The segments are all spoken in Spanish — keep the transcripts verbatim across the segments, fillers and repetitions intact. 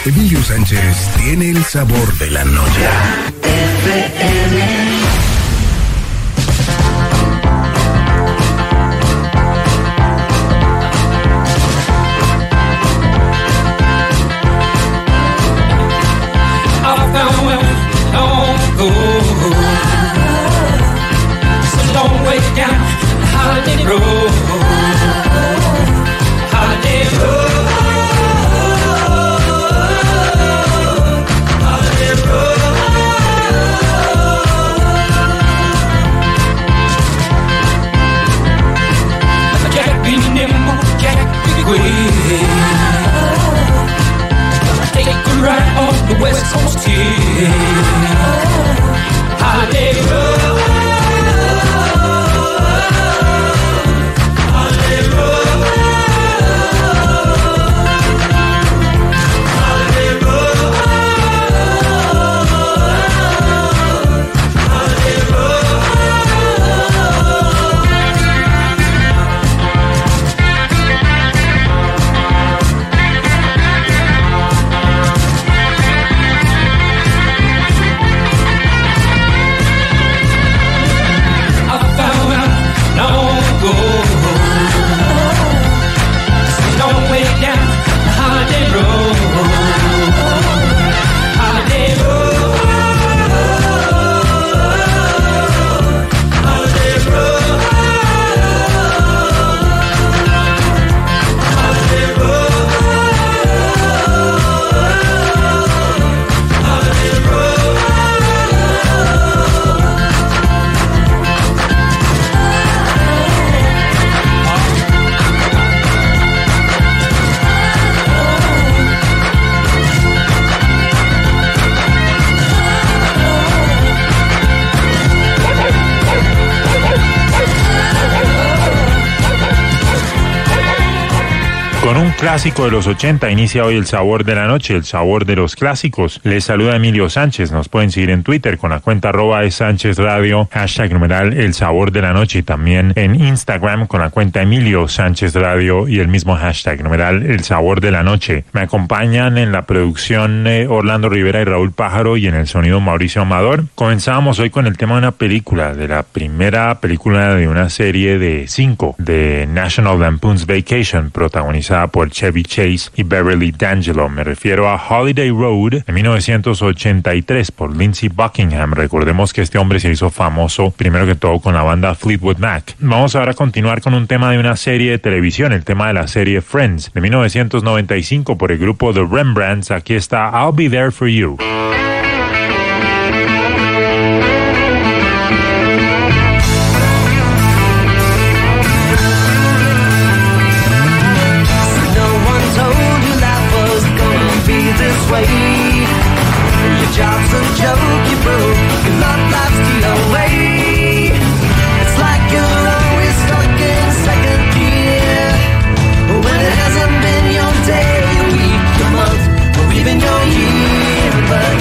Emilio Sánchez tiene el sabor de la noche. F M. West Coast here, Holiday Road, Holiday Road, Holiday Road, Holiday Road. Con un clásico de los ochenta inicia hoy el sabor de la noche, el sabor de los clásicos. Les saluda Emilio Sánchez. Nos pueden seguir en Twitter con la cuenta arroba de Sánchez Radio, hashtag numeral el sabor de la noche, y también en Instagram con la cuenta Emilio Sánchez Radio y el mismo hashtag numeral el sabor de la noche. Me acompañan en la producción eh, Orlando Rivera y Raúl Pájaro, y en el sonido Mauricio Amador. Comenzamos hoy con el tema de una película, de la primera película de una serie de cinco de National Lampoon's Vacation, protagonizada por Chevy Chase y Beverly D'Angelo. Me refiero a Holiday Road de mil novecientos ochenta y tres por Lindsey Buckingham. Recordemos que este hombre se hizo famoso primero que todo con la banda Fleetwood Mac. Vamos ahora a continuar con un tema de una serie de televisión, el tema de la serie Friends de mil novecientos noventa y cinco por el grupo The Rembrandts. Aquí está I'll Be There For You. Your job's a joke, you broke, your love life's the away. It's like you're always stuck in second gear, when it hasn't been your day, your week, your month, or even your year. But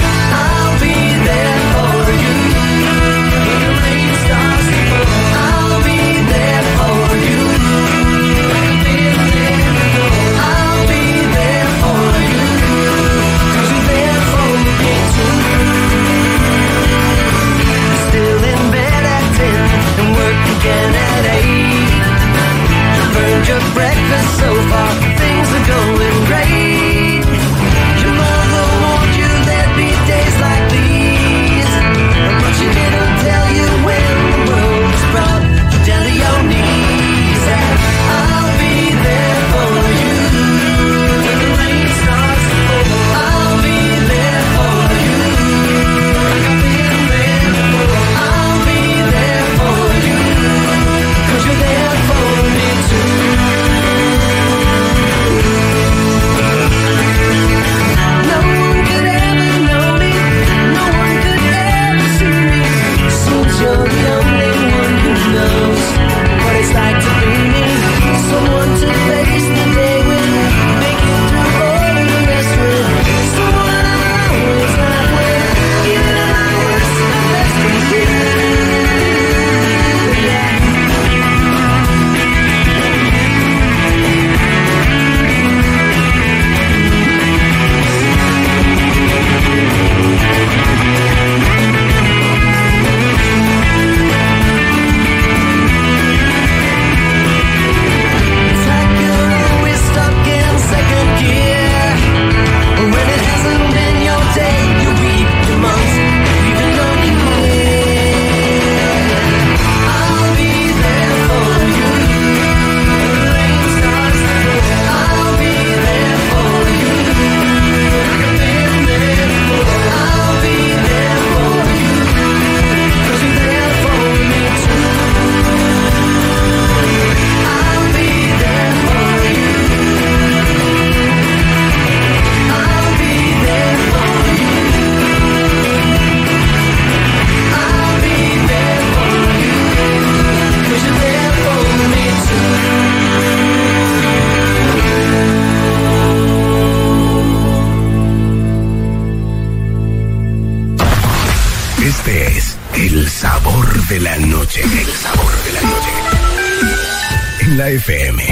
El sabor de la noche. El sabor de la noche. En la F M.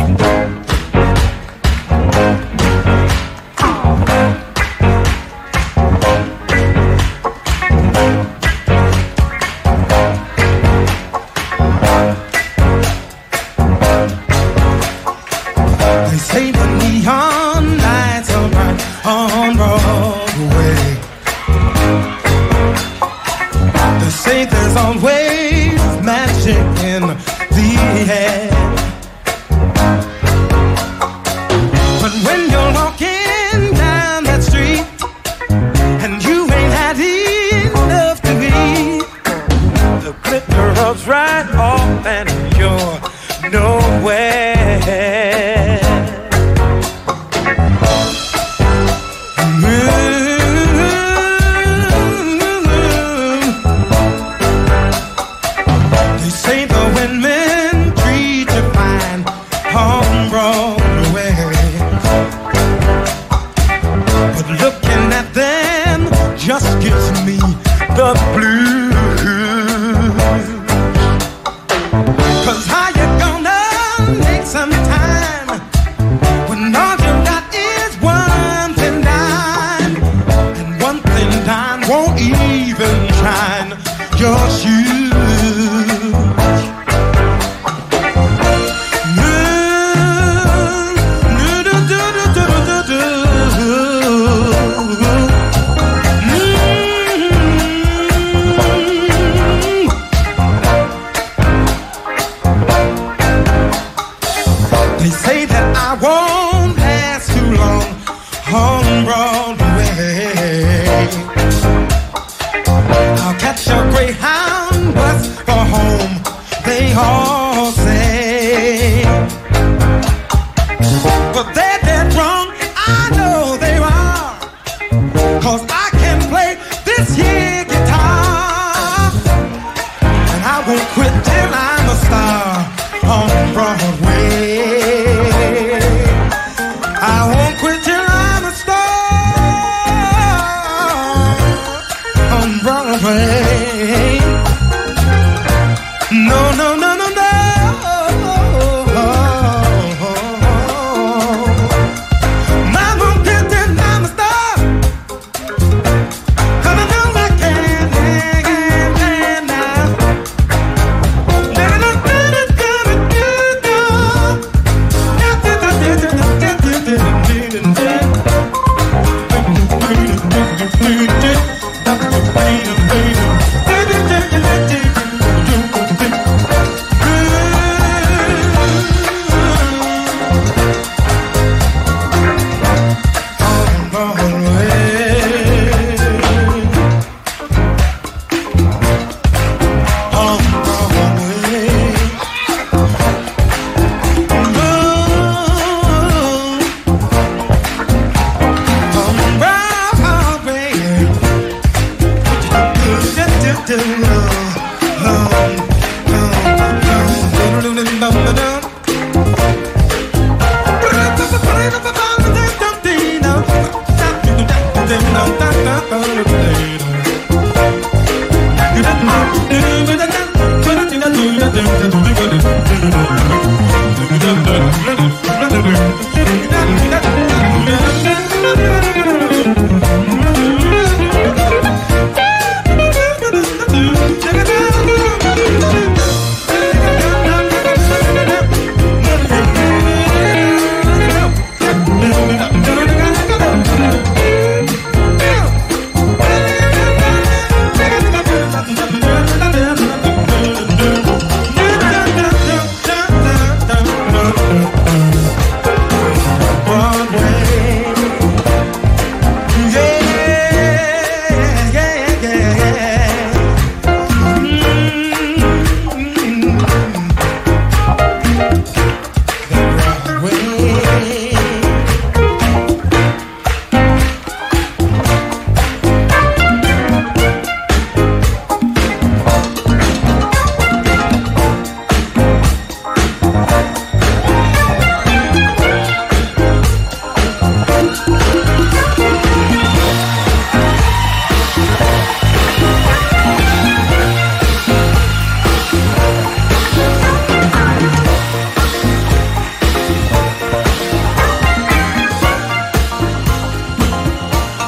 They say the neon lights are bright on Broadway. They say there's always magic in the air. But when you're walking down that street and you ain't had enough to eat, the glitter rubs right off and you're nowhere. They say the women treat you fine on Broadway, but looking at them just gives me the blues. 'Cause how you gonna make some time when all you got is one thin dime, and one thin dime won't even shine your shoes? They say that I won't last too long on Broadway. I'll catch a Greyhound bus for home, they all say. But they're dead wrong, I know they are, 'cause I can play this here guitar, and I won't quit till I'm a star on Broadway. I won't quit till I'm a star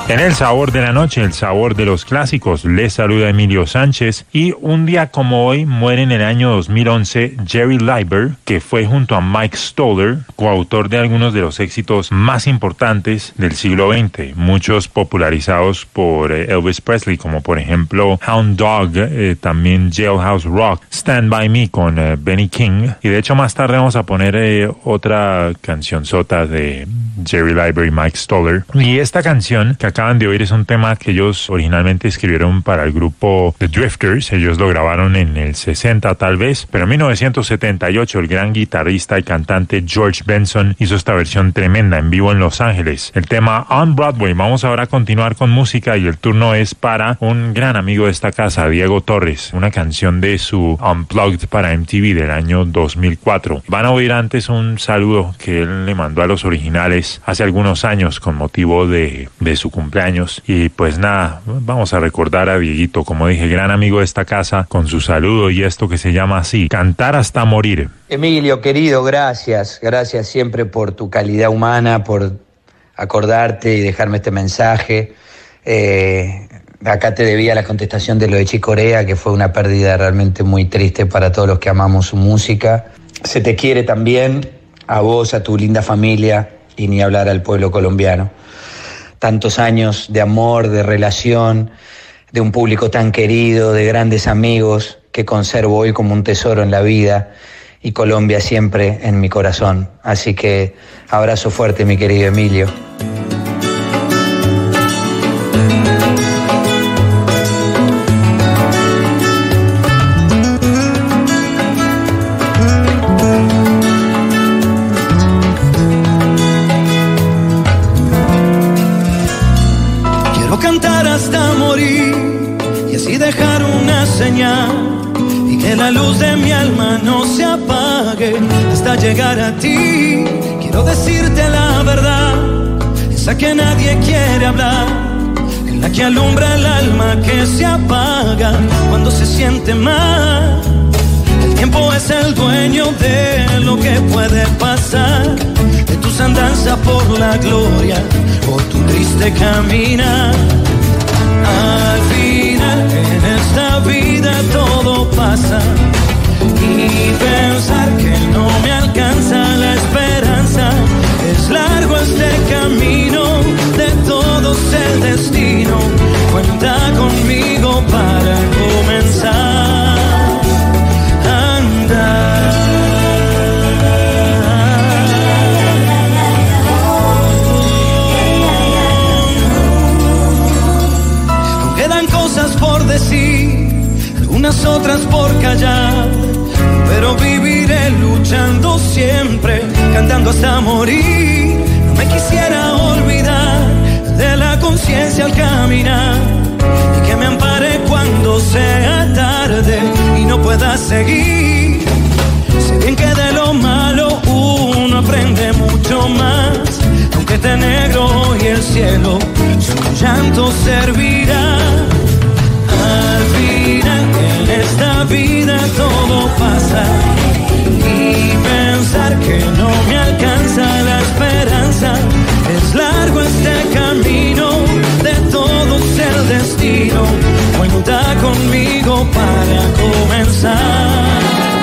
En el sabor de la noche, el sabor de los clásicos, les saluda Emilio Sánchez y un día como hoy muere en el año dos mil once Jerry Leiber, que fue junto a Mike Stoller, coautor de algunos de los éxitos más importantes del siglo veinte, muchos popularizados por Elvis Presley, como por ejemplo Hound Dog, eh, también Jailhouse Rock, Stand By Me con eh, Benny King, y de hecho más tarde vamos a poner eh, otra cancionzota de Jerry Leiber y Mike Stoller, y esta canción que acaban de oír es un tema que ellos originalmente escribieron para el grupo The Drifters. Ellos lo grabaron en el sesenta tal vez, pero en mil novecientos setenta y ocho el gran guitarrista y cantante George Benson hizo esta versión tremenda en vivo en Los Ángeles. El tema On Broadway. Vamos ahora a continuar con música y el turno es para un gran amigo de esta casa, Diego Torres, una canción de su Unplugged para M T V del año dos mil cuatro. Van a oír antes un saludo que él le mandó a los originales hace algunos años con motivo de, de su cumpleaños. Y pues nada, vamos a recordar a Dieguito, como dije, gran amigo de esta casa, con su saludo y esto que se llama así, Cantar hasta morir. Emilio, querido, gracias, gracias siempre por tu calidad humana, por acordarte y dejarme este mensaje. Eh, acá te debía la contestación de lo de Chick Corea, que fue una pérdida realmente muy triste para todos los que amamos su música. Se te quiere también, a vos, a tu linda familia, y ni hablar al pueblo colombiano. Tantos años de amor, de relación, de un público tan querido, de grandes amigos que conservo hoy como un tesoro en la vida, y Colombia siempre en mi corazón. Así que abrazo fuerte, mi querido Emilio. Y que la luz de mi alma no se apague hasta llegar a ti. Quiero decirte la verdad, esa que nadie quiere hablar, en la que alumbra el alma que se apaga cuando se siente mal. El tiempo es el dueño de lo que puede pasar, de tus andanzas por la gloria o tu triste caminar. Al final en esta vida todo pasa, y pensar que no me alcanza la esperanza. Es largo este camino, de todos el destino. Cuenta conmigo para comenzar a andar. Por decir, algunas otras por callar, pero viviré luchando siempre, cantando hasta morir. No me quisiera olvidar de la conciencia al caminar, y que me ampare cuando sea tarde y no pueda seguir. Sé bien que de lo malo uno aprende mucho más, aunque esté negro y el cielo su llanto servirá. Al final en esta vida todo pasa, y pensar que no me alcanza la esperanza. Es largo este camino, de todos el destino. Cuenta conmigo para comenzar.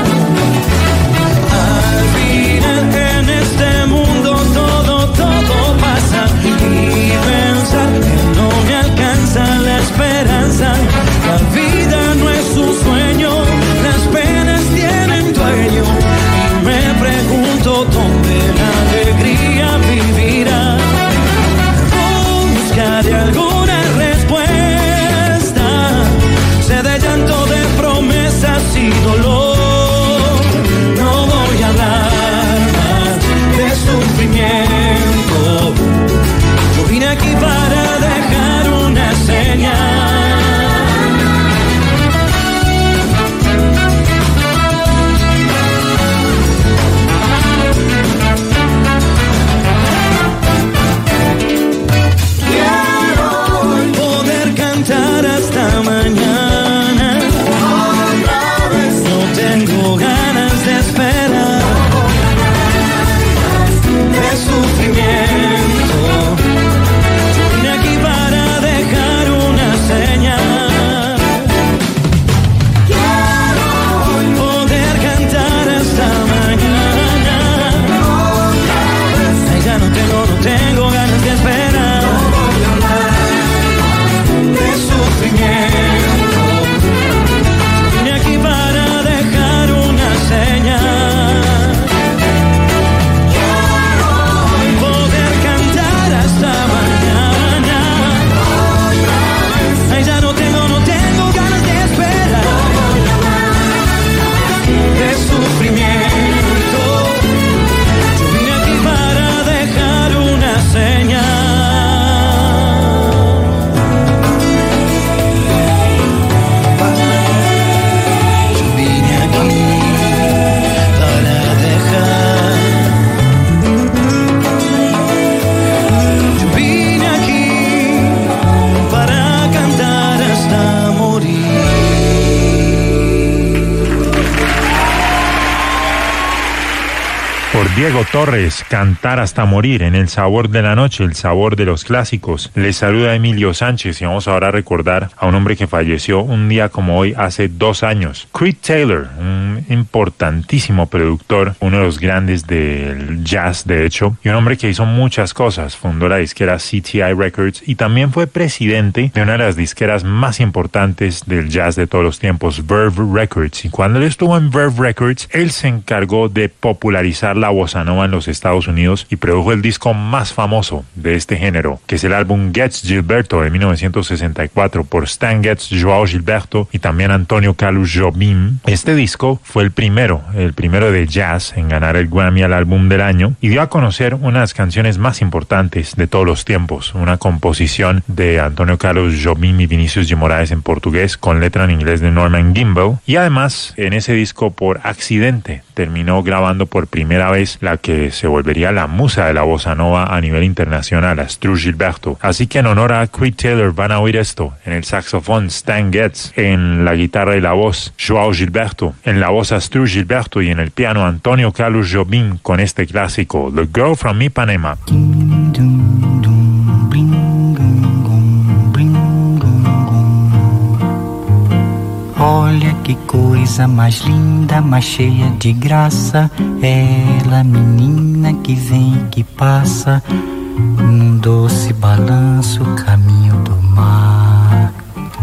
Al final en este mundo todo, todo pasa, y pensar que no me alcanza la esperanza. La vida no es un sueño, las penas tienen dueño, y me pregunto dónde la alegría vivirá. Buscaré alguna respuesta, sé de llanto de Diego Torres, Cantar hasta morir en El Sabor de la Noche, el sabor de los clásicos. Les saluda Emilio Sánchez y vamos ahora a recordar a un hombre que falleció un día como hoy hace dos años. Creed Taylor, un importantísimo productor, uno de los grandes del jazz de hecho, y un hombre que hizo muchas cosas. Fundó la disquera C T I Records y también fue presidente de una de las disqueras más importantes del jazz de todos los tiempos, Verve Records. Y cuando él estuvo en Verve Records, él se encargó de popularizar la bossa nova en los Estados Unidos y produjo el disco más famoso de este género, que es el álbum Getz Gilberto de mil novecientos sesenta y cuatro por Stan Getz, João Gilberto y también Antonio Carlos Jobim. Este disco fue el primero, el primero de jazz en ganar el Grammy al álbum del año y dio a conocer una de las canciones más importantes de todos los tiempos, una composición de Antonio Carlos Jobim y Vinicius de Moraes en portugués con letra en inglés de Norman Gimbel. Y además en ese disco por accidente terminó grabando por primera vez la que se volvería la musa de la bossa nova a nivel internacional, Astrud Gilberto. Así que en honor a Creed Taylor van a oír esto: en el saxofón Stan Getz, en la guitarra y la voz João Gilberto, en la voz Astrud Gilberto y en el piano Antonio Carlos Jobim con este clásico, The Girl from Ipanema. Olha que coisa mais linda, mais cheia de graça, ela, menina que vem e que passa, num doce balanço, caminho do mar.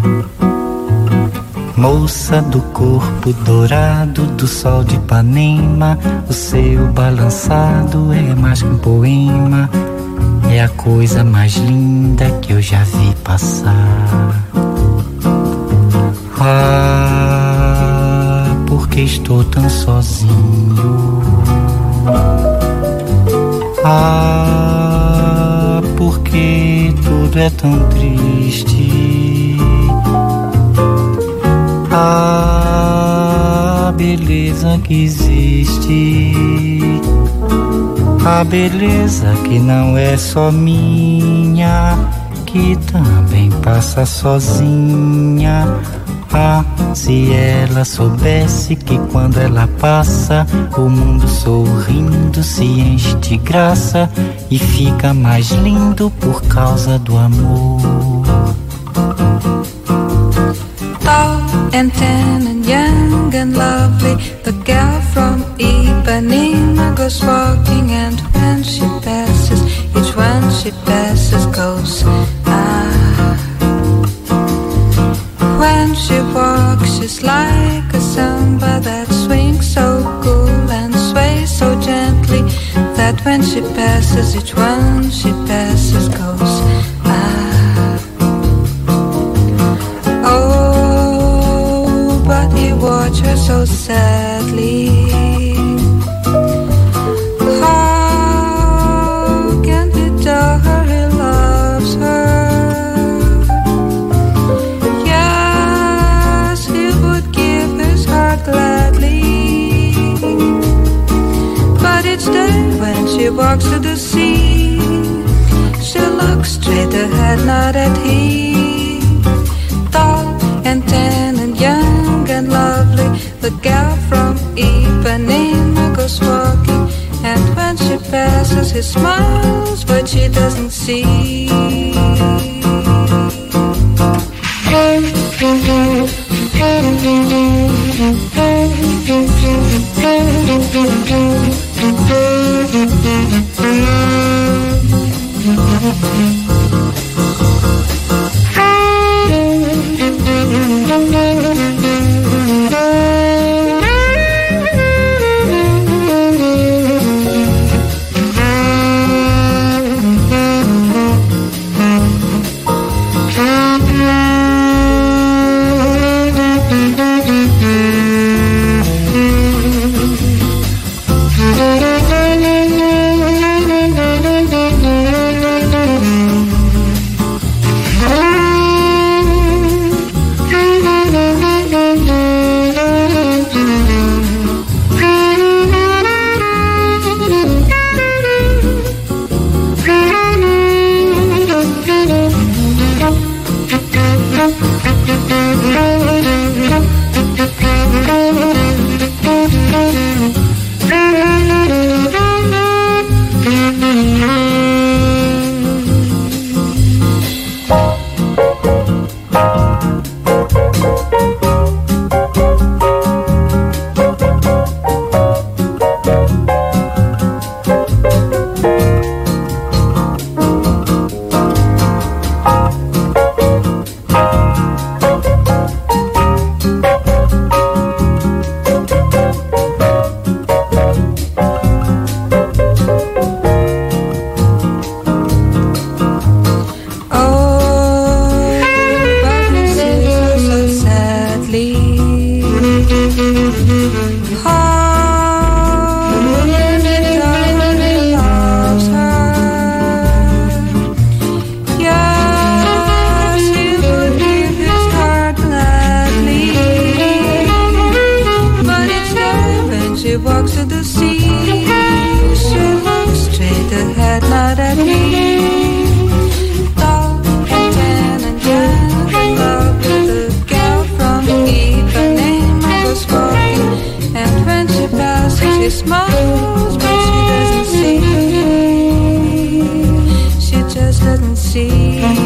Moça do corpo dourado do sol de Ipanema, o seu balançado é mais que um poema, é a coisa mais linda que eu já vi passar. Ah, porque estou tão sozinho. Ah, porque tudo é tão triste. Ah, beleza que existe. A beleza que não é só minha, que também passa sozinha. Ah, se ela soubesse que quando ela passa, o mundo sorrindo se enche de graça e fica mais lindo por causa do amor. Tall and tan and young and lovely, the girl from Ipanema goes walking, and when she passes, each one she passes goes ah. When she walks, she's like a samba that swings so cool and sways so gently, that when she passes, each one she passes goes ah. Oh, but you watch her so sadly. How can he tell her he loves her? Gladly, but each day when she walks to the sea, she looks straight ahead, not at him. Tall and tan and young and lovely, the girl from Ipanema goes walking, and when she passes, he smiles, but she doesn't see.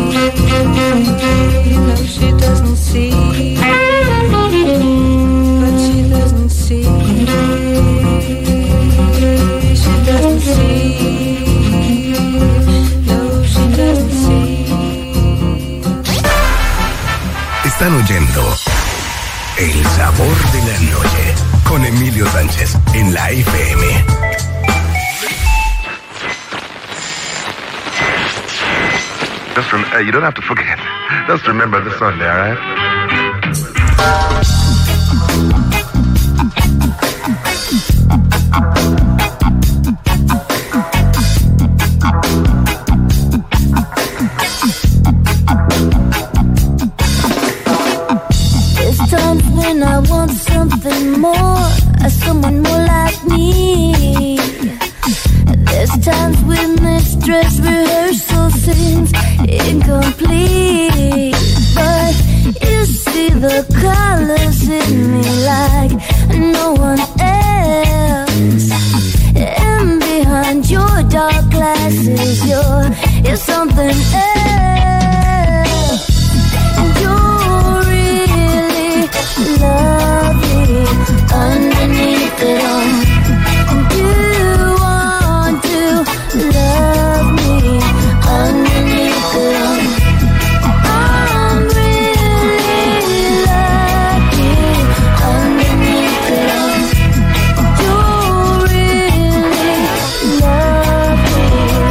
No, she doesn't see. But she doesn't see. She doesn't see. No, she doesn't see. Están oyendo El Sabor de la Noche con Emilio Sánchez en la F M. Just rem- uh, you don't have to forget. Just remember the Sunday, all right? There's times when I want something more, someone more like me. There's times when this dress rehearsal seems incomplete. But you see the colors in me like no one else. And behind your dark glasses, you're, you're something else. You're really lovely underneath it all. Love me underneath it all. I'm really lucky underneath it all. You really love me.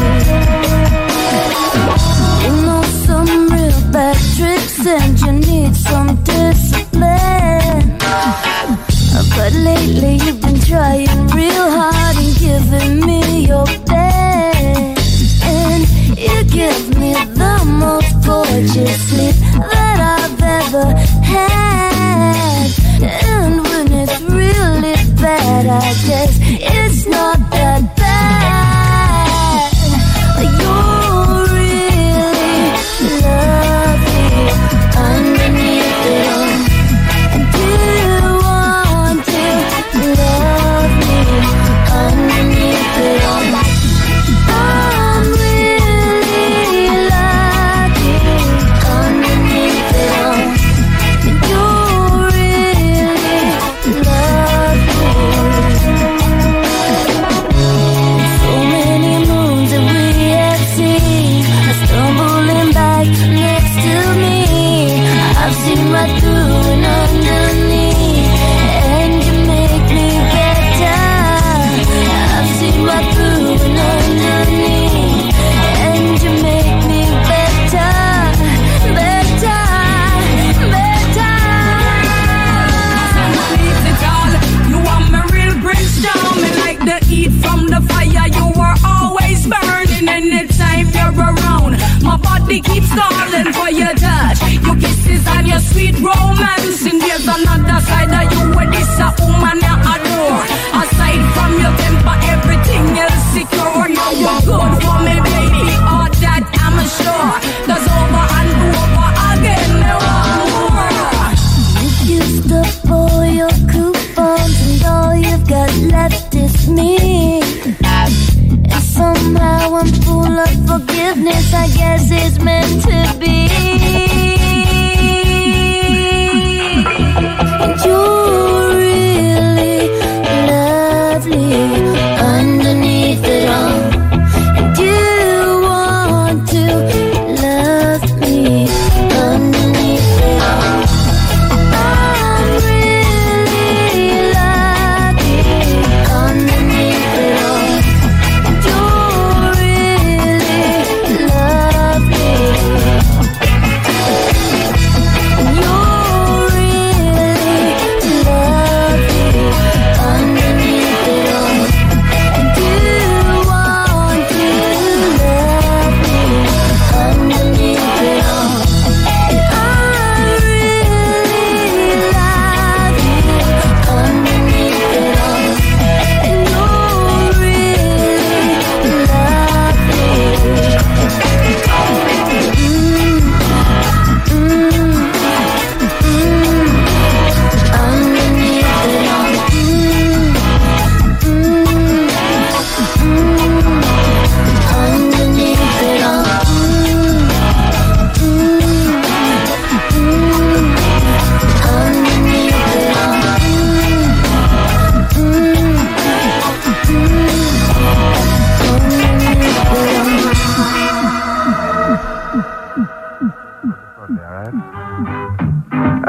You know some real bad tricks and you need some discipline. But lately you've been trying real hard and giving me your best. And you give me the most gorgeous sleep that I've ever had. And when it's really bad, I guess it's not that bad. You're really lovely underneath it all. And you want to love me underneath it all. I'm really lucky underneath it all. And you really love me. So many moons that we have seen are stumbling back next to me. I've seen right through and underneath, and you make me better. I've seen right through and underneath, and you make me better, better, better. Beat it all. You are my real brimstone, me like the heat from the fire. You are always burning anytime you're around. My body keeps calling for your touch, your kisses and your sweet romance. And there's another side of you where this a woman you adore. Aside from your temper, everything else secure. You're good for me, baby, all that I'm sure. Cause over and over again, you want more. You used up all your coupons and all you've got left is me. And somehow I'm full of forgiveness, I guess it's meant to be. And you're really lovely underneath it all. And you want to love me underneath it all. I'm really lucky underneath it all. And you really love me.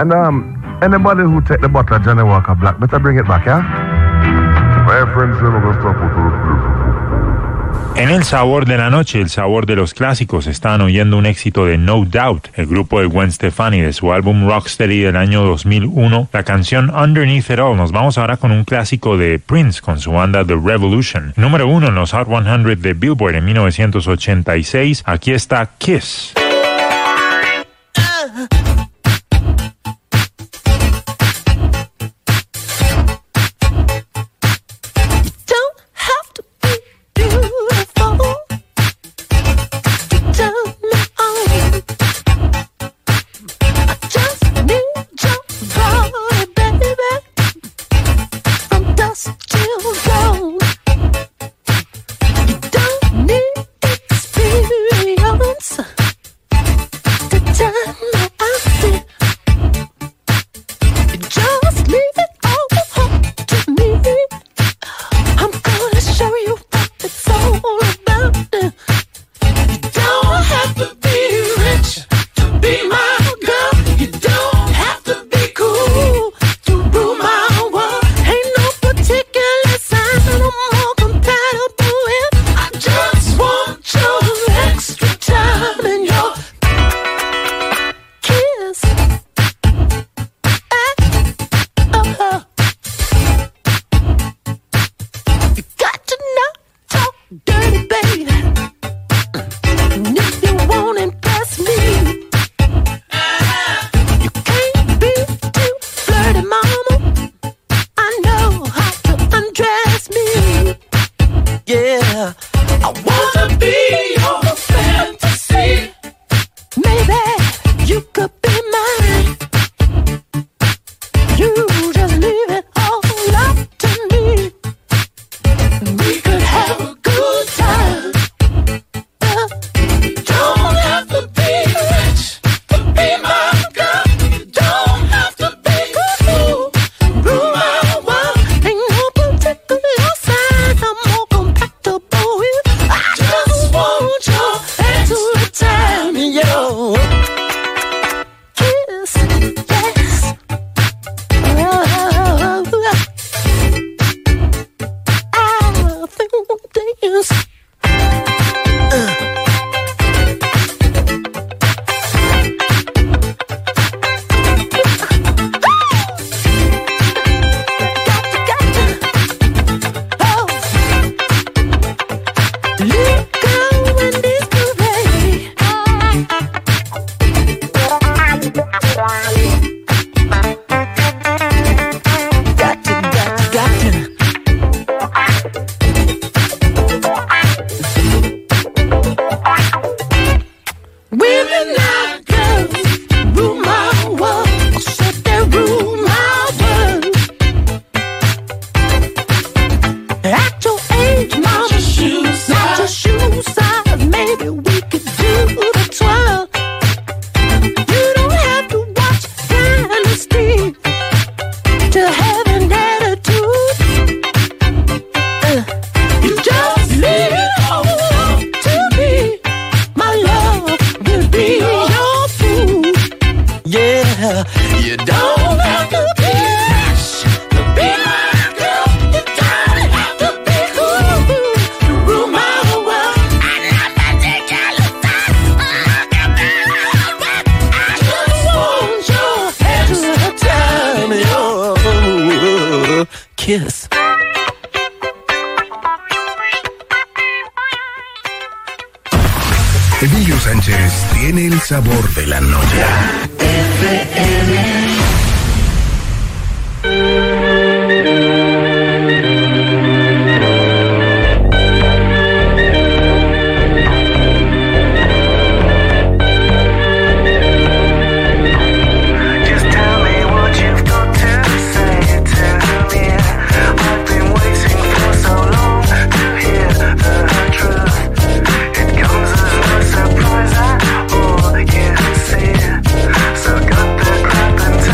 And um, anybody who take the bottle of Johnny Walker Black, better bring it back, yeah? My friends, En el sabor de la noche, el sabor de los clásicos, están oyendo un éxito de No Doubt, el grupo de Gwen Stefani, de su álbum Rocksteady del año dos mil uno, la canción Underneath It All. Nos vamos ahora con un clásico de Prince con su banda The Revolution. Número uno en los Hot cien de Billboard en mil novecientos ochenta y seis. Aquí está Kiss. Kiss. Emilio Sánchez tiene el sabor de la noche. F M. Surprise, I, oh, yeah, see it. So got the crap and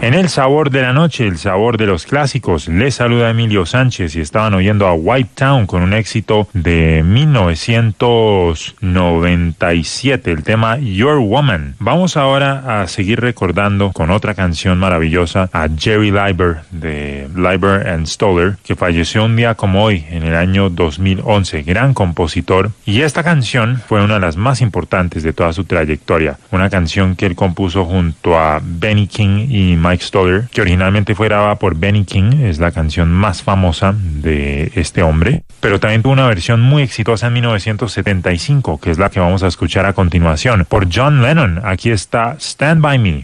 En el sabor de la noche, el sabor de los clásicos, les saluda Emilio Sánchez y estaban oyendo a White Town con un éxito de mil novecientos noventa y siete, el tema Your Woman. Vamos ahora a seguir recordando con otra canción maravillosa a Jerry Leiber de Leiber and Stoller, que falleció un día como hoy en el año dos mil once, gran compositor, y esta canción fue una de las más importantes de toda su trayectoria, una canción que él compuso junto a Benny King y Mike Stoller, que originalmente fue grabada por Benny King, es la canción más famosa de este hombre, pero también tuvo una versión muy exitosa en mil novecientos setenta y cinco, que es la que vamos a escuchar a continuación, por John Lennon. Aquí está Stand By Me.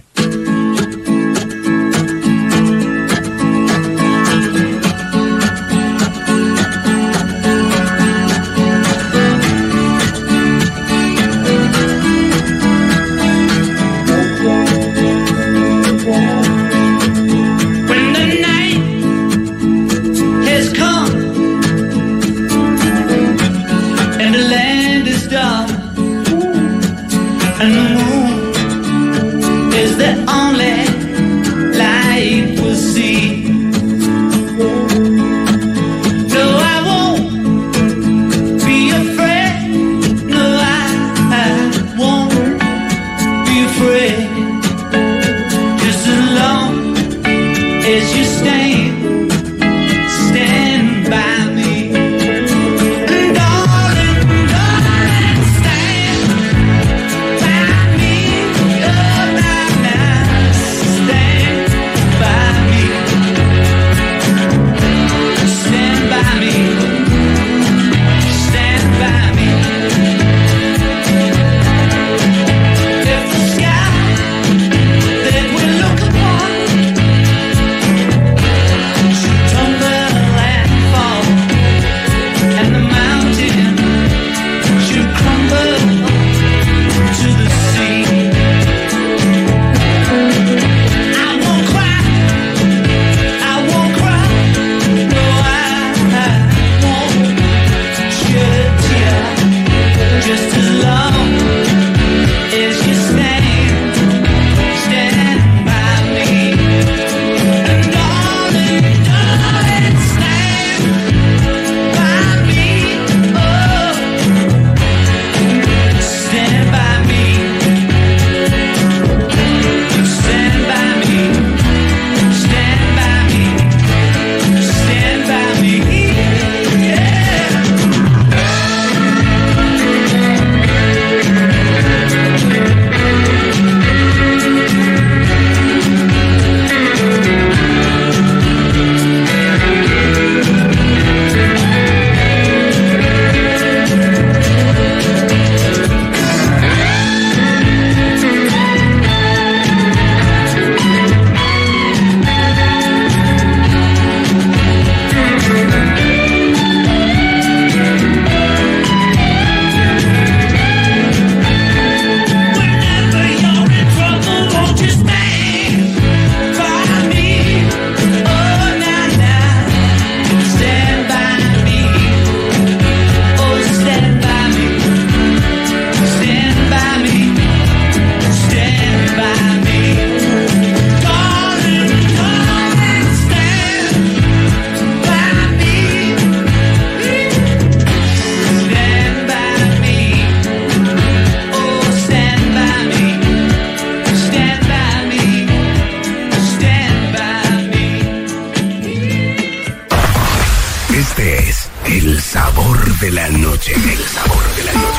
de la noche, el sabor de la noche.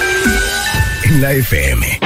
En la F M.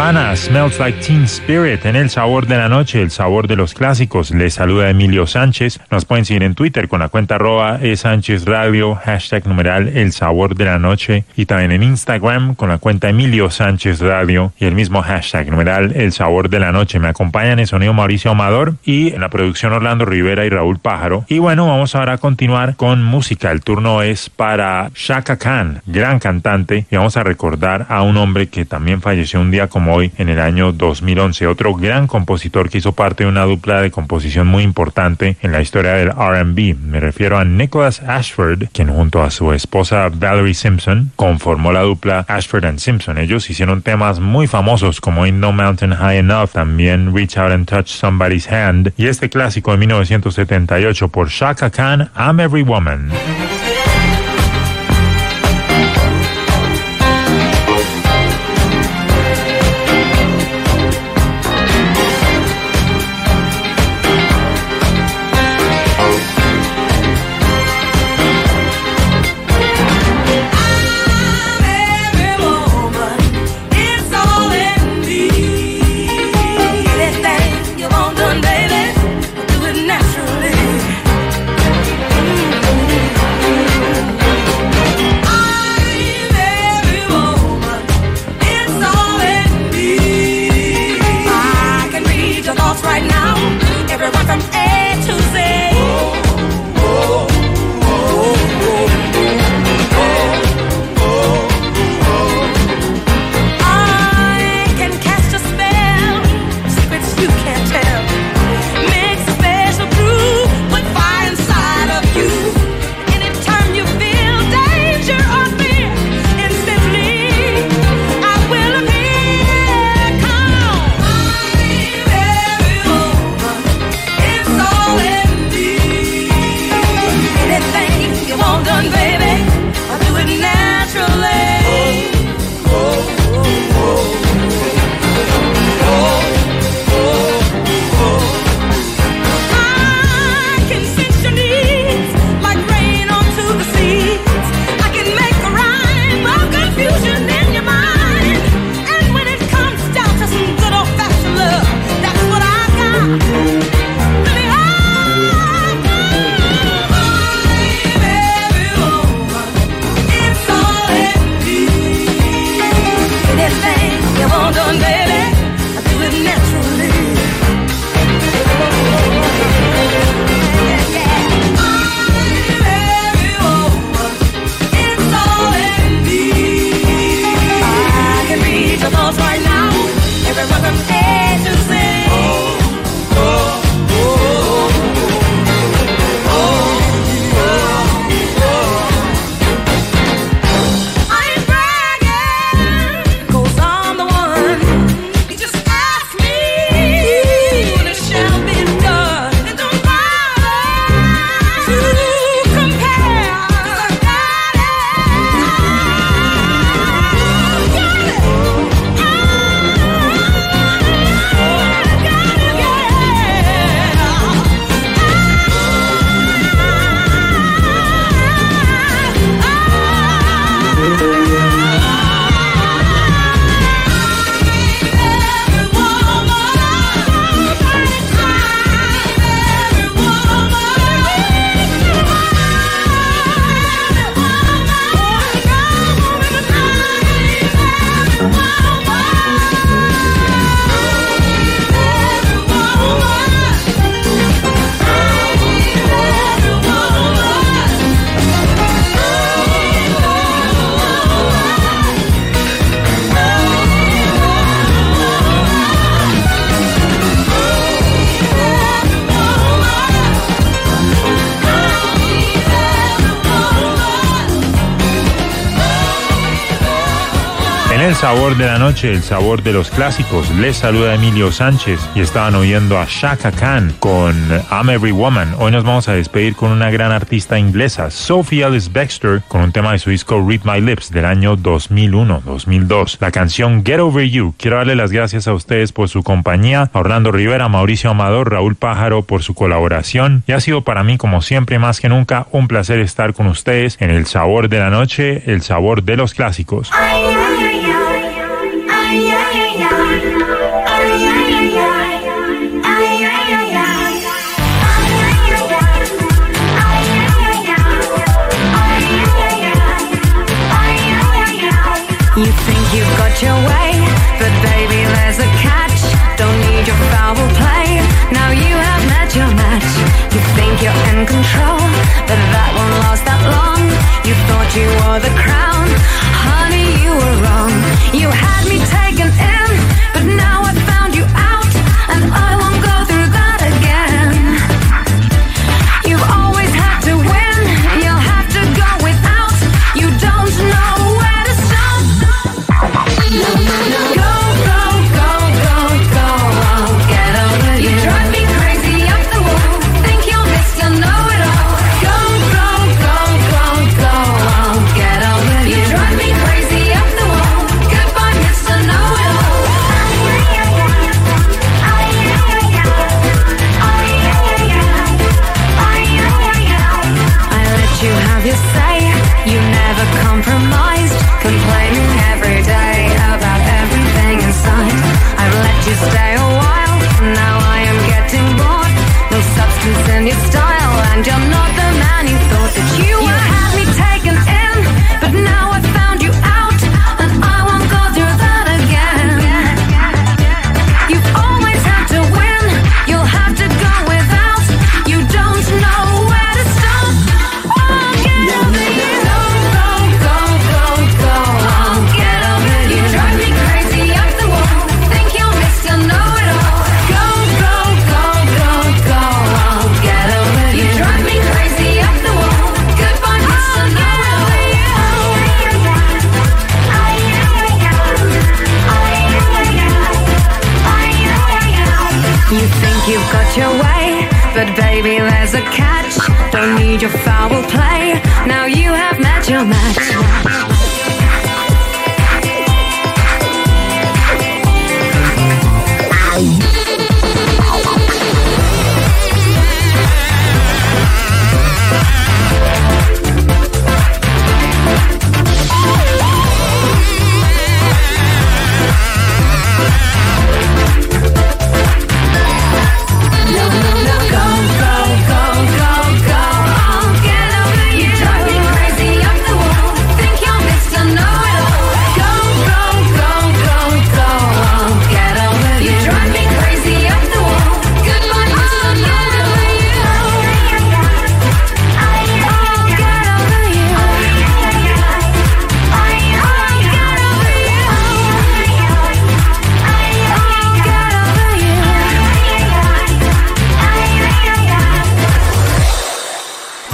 Nirvana, Smells Like Teen Spirit. En El Sabor de la Noche, el sabor de los clásicos. Les saluda Emilio Sánchez. Nos pueden seguir en Twitter con la cuenta arroba e Sánchez Radio, hashtag numeral El Sabor de la Noche, y también en Instagram con la cuenta Emilio Sánchez Radio y el mismo hashtag numeral El Sabor de la Noche. Me acompañan en sonido Mauricio Amador y en la producción Orlando Rivera y Raúl Pájaro. Y bueno, vamos ahora a continuar con música. El turno es para Chaka Khan, gran cantante, y vamos a recordar a un hombre que también falleció un día como hoy en el año dos mil once, otro gran compositor que hizo parte de una dupla de composición muy importante en la historia del R and B. Me refiero a Nicholas Ashford, quien junto a su esposa Valerie Simpson conformó la dupla Ashford and Simpson. Ellos hicieron temas muy famosos como Ain't No Mountain High Enough, también Reach Out and Touch Somebody's Hand, y este clásico de mil novecientos setenta y ocho por Chaka Khan, I'm Every Woman. El sabor de la noche, el sabor de los clásicos. Les saluda Emilio Sánchez y estaban oyendo a Chaka Khan con I'm Every Woman. Hoy nos vamos a despedir con una gran artista inglesa, Sophie Ellis-Bextor, con un tema de su disco Read My Lips del año dos mil uno dos mil dos. La canción Get Over You. Quiero darle las gracias a ustedes por su compañía, a Orlando Rivera, Mauricio Amador, Raúl Pájaro por su colaboración, y ha sido para mí, como siempre, más que nunca, un placer estar con ustedes en el sabor de la noche, el sabor de los clásicos. Ay, ay, ay, ay, ay, ay, ay. got your way, but baby there's a catch. Don't need your foul play, now you have met your match. You think you're in control, but that won't last that long. You thought you were the crown, honey you were wrong. You had me taken in, but now I found you out, and I won't go through that again. You've always had to win, you'll have to go without. You don't know where to stop. No, no, no. Go, go, go, go, go, oh, get over you. You drive me crazy up the wall, think you're Mister Know-It-All. Go, go, go, go, go, oh, get over you. You drive me crazy up the wall, goodbye Mister Know-It-All. I let you have your say, you never compromised, complaining every day about everything inside. I've let you stay a while, now I am getting bored. No substance in your style, and you're not the man you thought that you were. You had me taken in, but now I found you out, and I won't go through that again. You've always had to win, you'll have to go without. You don't know where to stop. Oh, get over you. Go, go, go, go, go. Oh, get over you. You drive me crazy up the wall, think you're Mister Know-It-All. Go, go, go, go, go. Oh, get over you. You drive me crazy up the wall, goodbye Mister Know-It-All. You think you've got your way, but baby there's a catch. Don't need your foul play, now you have met your match.